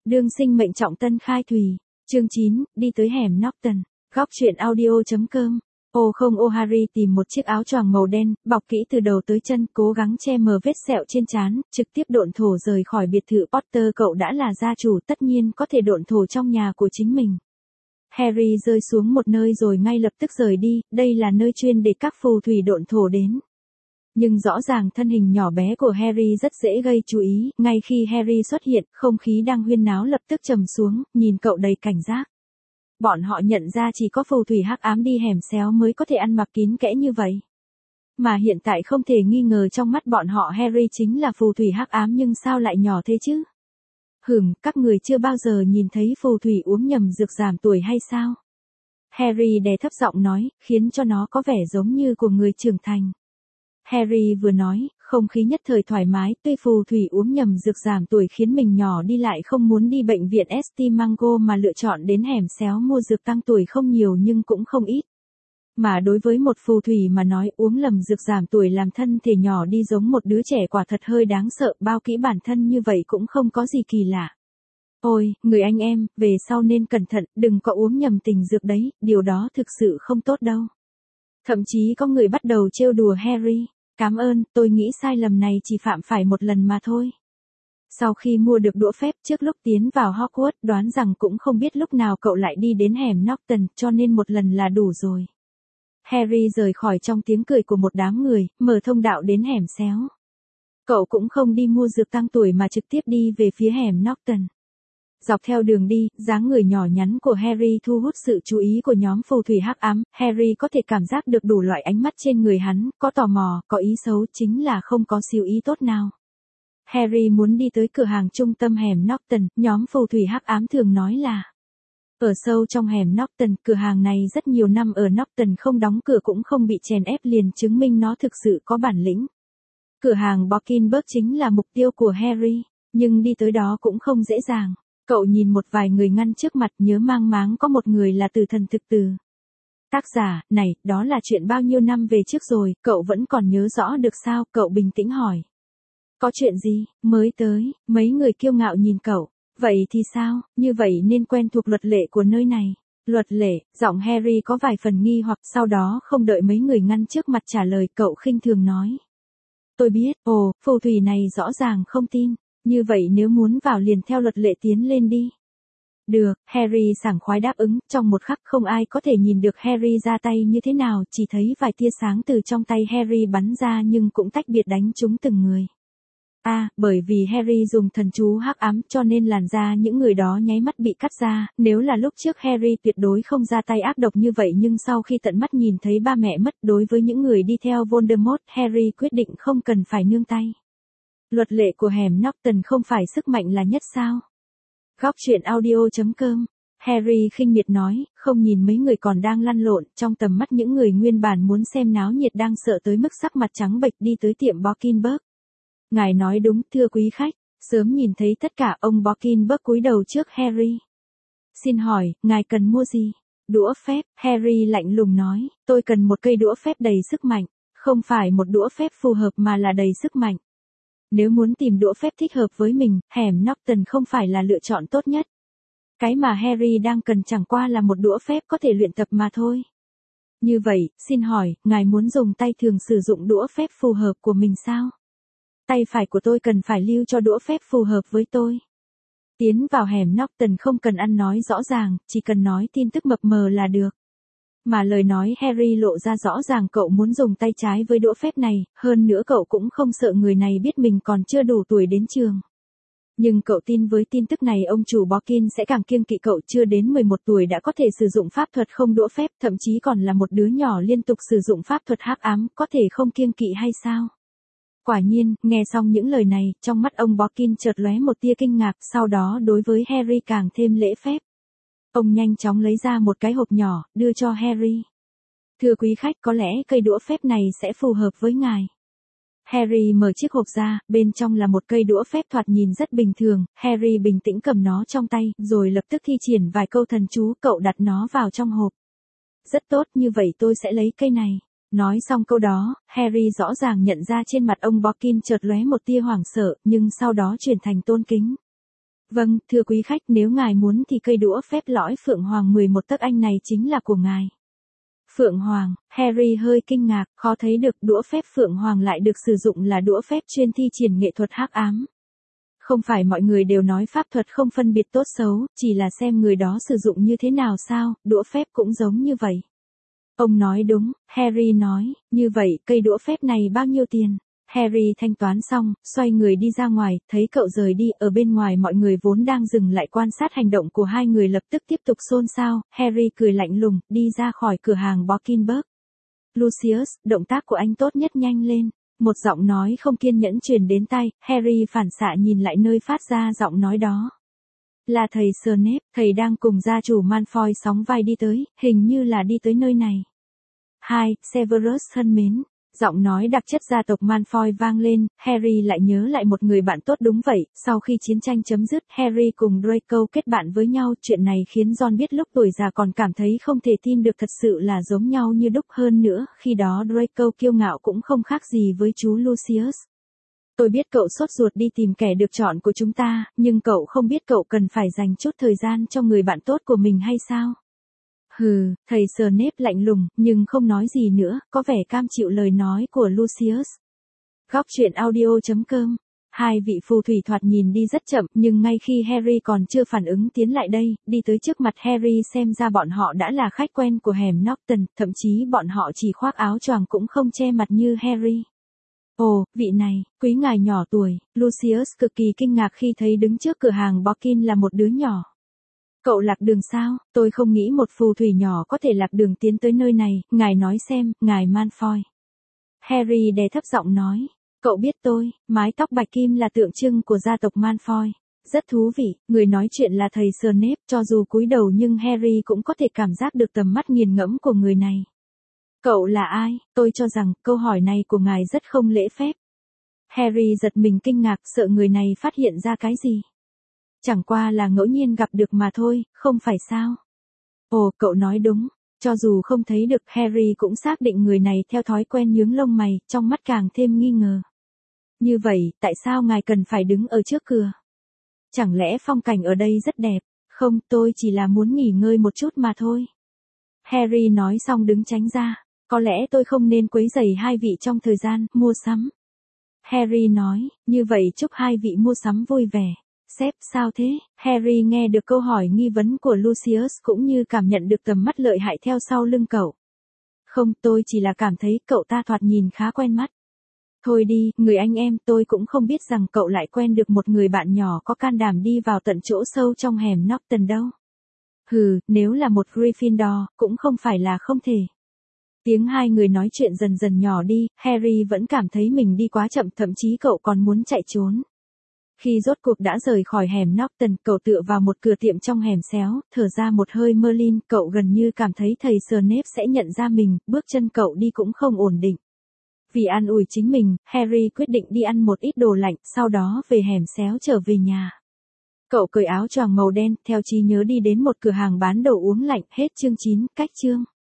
Đương sinh mệnh trọng tân khai thùy. Chương 9, đi tới hẻm Norton. Góc truyện audio.com. Ô không ô Harry tìm một chiếc áo choàng màu đen, bọc kỹ từ đầu tới chân, cố gắng che mờ vết sẹo trên trán, trực tiếp độn thổ rời khỏi biệt thự Potter. Cậu đã là gia chủ, tất nhiên có thể độn thổ trong nhà của chính mình. Harry rơi xuống một nơi rồi ngay lập tức rời đi, đây là nơi chuyên để các phù thủy độn thổ đến. Nhưng rõ ràng thân hình nhỏ bé của Harry rất dễ gây chú ý, ngay khi Harry xuất hiện, không khí đang huyên náo lập tức trầm xuống, nhìn cậu đầy cảnh giác. Bọn họ nhận ra chỉ có phù thủy hắc ám đi hẻm xéo mới có thể ăn mặc kín kẽ như vậy. Mà hiện tại không thể nghi ngờ trong mắt bọn họ Harry chính là phù thủy hắc ám, nhưng sao lại nhỏ thế chứ? Các người chưa bao giờ nhìn thấy phù thủy uống nhầm dược giảm tuổi hay sao? Harry đè thấp giọng nói, khiến cho nó có vẻ giống như của người trưởng thành. Harry vừa nói, không khí nhất thời thoải mái, tuy phù thủy uống nhầm dược giảm tuổi khiến mình nhỏ đi lại không muốn đi bệnh viện St. Mango mà lựa chọn đến hẻm xéo mua dược tăng tuổi không nhiều nhưng cũng không ít. Mà đối với một phù thủy mà nói uống lầm dược giảm tuổi làm thân thể nhỏ đi giống một đứa trẻ quả thật hơi đáng sợ, bao kỹ bản thân như vậy cũng không có gì kỳ lạ. Ôi, người anh em, về sau nên cẩn thận, đừng có uống nhầm tình dược đấy, điều đó thực sự không tốt đâu. Thậm chí có người bắt đầu trêu đùa Harry. Cảm ơn, tôi nghĩ sai lầm này chỉ phạm phải một lần mà thôi. Sau khi mua được đũa phép trước lúc tiến vào Hogwarts, đoán rằng cũng không biết lúc nào cậu lại đi đến hẻm Norton, cho nên một lần là đủ rồi. Harry rời khỏi trong tiếng cười của một đám người, mở thông đạo đến hẻm xéo. Cậu cũng không đi mua dược tăng tuổi mà trực tiếp đi về phía hẻm Norton. Dọc theo đường đi, dáng người nhỏ nhắn của Harry thu hút sự chú ý của nhóm phù thủy hắc ám. Harry có thể cảm giác được đủ loại ánh mắt trên người hắn, có tò mò, có ý xấu, chính là không có siêu ý tốt nào. Harry muốn đi tới cửa hàng trung tâm hẻm Norton, nhóm phù thủy hắc ám thường nói là ở sâu trong hẻm Norton, cửa hàng này rất nhiều năm ở Norton không đóng cửa cũng không bị chèn ép, liền chứng minh nó thực sự có bản lĩnh. Cửa hàng Borkinberg chính là mục tiêu của Harry, nhưng đi tới đó cũng không dễ dàng. Cậu nhìn một vài người ngăn trước mặt, nhớ mang máng có một người là Tử Thần thực từ. Tác giả, này, đó là chuyện bao nhiêu năm về trước rồi, cậu vẫn còn nhớ rõ được sao? Cậu bình tĩnh hỏi. Có chuyện gì, mới tới, mấy người kiêu ngạo nhìn cậu. Vậy thì sao, như vậy nên quen thuộc luật lệ của nơi này. Luật lệ, giọng Harry có vài phần nghi hoặc, sau đó không đợi mấy người ngăn trước mặt trả lời, cậu khinh thường nói. Tôi biết, phù thủy này rõ ràng không tin. Như vậy nếu muốn vào liền theo luật lệ tiến lên đi. Được, Harry sảng khoái đáp ứng, trong một khắc không ai có thể nhìn được Harry ra tay như thế nào, chỉ thấy vài tia sáng từ trong tay Harry bắn ra nhưng cũng tách biệt đánh trúng từng người. Bởi vì Harry dùng thần chú hắc ám cho nên làn da những người đó nháy mắt bị cắt ra, nếu là lúc trước Harry tuyệt đối không ra tay ác độc như vậy, nhưng sau khi tận mắt nhìn thấy ba mẹ mất đối với những người đi theo Voldemort, Harry quyết định không cần phải nương tay. Luật lệ của hẻm Norton không phải sức mạnh là nhất sao? Góc truyện audio.com. Harry khinh miệt nói, không nhìn mấy người còn đang lăn lộn, trong tầm mắt những người nguyên bản muốn xem náo nhiệt đang sợ tới mức sắc mặt trắng bệch đi tới tiệm Borkinberg. Ngài nói đúng, thưa quý khách. Sớm nhìn thấy tất cả, ông Borkinberg cúi đầu trước Harry. Xin hỏi, ngài cần mua gì? Đũa phép, Harry lạnh lùng nói, tôi cần một cây đũa phép đầy sức mạnh, không phải một đũa phép phù hợp mà là đầy sức mạnh. Nếu muốn tìm đũa phép thích hợp với mình, hẻm Norton không phải là lựa chọn tốt nhất. Cái mà Harry đang cần chẳng qua là một đũa phép có thể luyện tập mà thôi. Như vậy, xin hỏi, ngài muốn dùng tay thường sử dụng đũa phép phù hợp của mình sao? Tay phải của tôi cần phải lưu cho đũa phép phù hợp với tôi. Tiến vào hẻm Norton không cần ăn nói rõ ràng, chỉ cần nói tin tức mập mờ là được. Mà lời nói Harry lộ ra rõ ràng cậu muốn dùng tay trái với đũa phép này, hơn nữa cậu cũng không sợ người này biết mình còn chưa đủ tuổi đến trường. Nhưng cậu tin với tin tức này ông chủ Borkin sẽ càng kiêng kỵ cậu, chưa đến 11 tuổi đã có thể sử dụng pháp thuật không đũa phép, thậm chí còn là một đứa nhỏ liên tục sử dụng pháp thuật hắc ám, có thể không kiêng kỵ hay sao? Quả nhiên, nghe xong những lời này, trong mắt ông Borkin chợt lóe một tia kinh ngạc, sau đó đối với Harry càng thêm lễ phép. Ông nhanh chóng lấy ra một cái hộp nhỏ, đưa cho Harry. Thưa quý khách, có lẽ cây đũa phép này sẽ phù hợp với ngài. Harry mở chiếc hộp ra, bên trong là một cây đũa phép thoạt nhìn rất bình thường, Harry bình tĩnh cầm nó trong tay, rồi lập tức thi triển vài câu thần chú, cậu đặt nó vào trong hộp. Rất tốt, như vậy tôi sẽ lấy cây này. Nói xong câu đó, Harry rõ ràng nhận ra trên mặt ông Borkin chợt lóe một tia hoảng sợ, nhưng sau đó chuyển thành tôn kính. Vâng, thưa quý khách, nếu ngài muốn thì cây đũa phép lõi Phượng Hoàng 11 tấc anh này chính là của ngài. Phượng Hoàng, Harry hơi kinh ngạc, khó thấy được đũa phép Phượng Hoàng lại được sử dụng là đũa phép chuyên thi triển nghệ thuật hắc ám. Không phải mọi người đều nói pháp thuật không phân biệt tốt xấu, chỉ là xem người đó sử dụng như thế nào sao, đũa phép cũng giống như vậy. Ông nói đúng, Harry nói, như vậy cây đũa phép này bao nhiêu tiền? Harry thanh toán xong, xoay người đi ra ngoài, thấy cậu rời đi, ở bên ngoài mọi người vốn đang dừng lại quan sát hành động của hai người lập tức tiếp tục xôn xao, Harry cười lạnh lùng, đi ra khỏi cửa hàng Borkinberg. Lucius, động tác của anh tốt nhất, nhanh lên. Một giọng nói không kiên nhẫn truyền đến tai, Harry phản xạ nhìn lại nơi phát ra giọng nói đó. Là thầy Snape, thầy đang cùng gia chủ Malfoy sóng vai đi tới, hình như là đi tới nơi này. Hai, Severus thân mến. Giọng nói đặc chất gia tộc Malfoy vang lên, Harry lại nhớ lại một người bạn tốt đúng vậy, sau khi chiến tranh chấm dứt, Harry cùng Draco kết bạn với nhau, chuyện này khiến Ron biết lúc tuổi già còn cảm thấy không thể tin được, thật sự là giống nhau như đúc, hơn nữa, khi đó Draco kiêu ngạo cũng không khác gì với chú Lucius. Tôi biết cậu sốt ruột đi tìm kẻ được chọn của chúng ta, nhưng cậu không biết cậu cần phải dành chút thời gian cho người bạn tốt của mình hay sao? Hừ, thầy Snape lạnh lùng, nhưng không nói gì nữa, có vẻ cam chịu lời nói của Lucius. Góc truyện audio.com. Hai vị phù thủy thoạt nhìn đi rất chậm, nhưng ngay khi Harry còn chưa phản ứng tiến lại đây, đi tới trước mặt Harry, xem ra bọn họ đã là khách quen của hẻm Norton, thậm chí bọn họ chỉ khoác áo choàng cũng không che mặt như Harry. Ồ, vị này, quý ngài nhỏ tuổi, Lucius cực kỳ kinh ngạc khi thấy đứng trước cửa hàng Borkin là một đứa nhỏ. Cậu lạc đường sao? Tôi không nghĩ một phù thủy nhỏ có thể lạc đường tiến tới nơi này, ngài nói xem, ngài Malfoy. Harry đè thấp giọng nói, cậu biết tôi, mái tóc bạch kim là tượng trưng của gia tộc Malfoy. Rất thú vị, người nói chuyện là thầy Snape, cho dù cúi đầu nhưng Harry cũng có thể cảm giác được tầm mắt nghiền ngẫm của người này. Cậu là ai? Tôi cho rằng câu hỏi này của ngài rất không lễ phép. Harry giật mình kinh ngạc, sợ người này phát hiện ra cái gì. Chẳng qua là ngẫu nhiên gặp được mà thôi, không phải sao? Ồ, cậu nói đúng. Cho dù không thấy được, Harry cũng xác định người này theo thói quen nhướng lông mày, trong mắt càng thêm nghi ngờ. Như vậy, tại sao ngài cần phải đứng ở trước cửa? Chẳng lẽ phong cảnh ở đây rất đẹp? Không, tôi chỉ là muốn nghỉ ngơi một chút mà thôi. Harry nói xong đứng tránh ra. Có lẽ tôi không nên quấy rầy hai vị trong thời gian mua sắm. Harry nói, như vậy chúc hai vị mua sắm vui vẻ. Sếp, sao thế? Harry nghe được câu hỏi nghi vấn của Lucius cũng như cảm nhận được tầm mắt lợi hại theo sau lưng cậu. Không, tôi chỉ là cảm thấy cậu ta thoạt nhìn khá quen mắt. Thôi đi, người anh em, tôi cũng không biết rằng cậu lại quen được một người bạn nhỏ có can đảm đi vào tận chỗ sâu trong hẻm Norton đâu. Hừ, nếu là một Gryffindor, cũng không phải là không thể. Tiếng hai người nói chuyện dần dần nhỏ đi, Harry vẫn cảm thấy mình đi quá chậm, thậm chí cậu còn muốn chạy trốn. Khi rốt cuộc đã rời khỏi hẻm Norton, cậu tựa vào một cửa tiệm trong hẻm xéo, thở ra một hơi Merlin, cậu gần như cảm thấy thầy Snape sẽ nhận ra mình, bước chân cậu đi cũng không ổn định. Vì an ủi chính mình, Harry quyết định đi ăn một ít đồ lạnh, sau đó về hẻm xéo trở về nhà. Cậu cởi áo choàng màu đen, theo trí nhớ đi đến một cửa hàng bán đồ uống lạnh, hết chương 9, cách chương.